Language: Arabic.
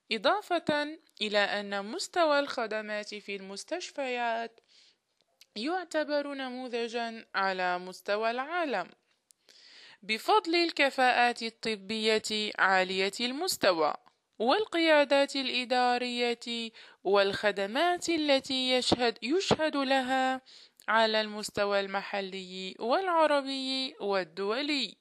إضافة إلى أن مستوى الخدمات في المستشفيات يعتبر نموذجا على مستوى العالم بفضل الكفاءات الطبية عالية المستوى والقيادات الإدارية والخدمات التي يشهد لها على المستوى المحلي والعربي والدولي.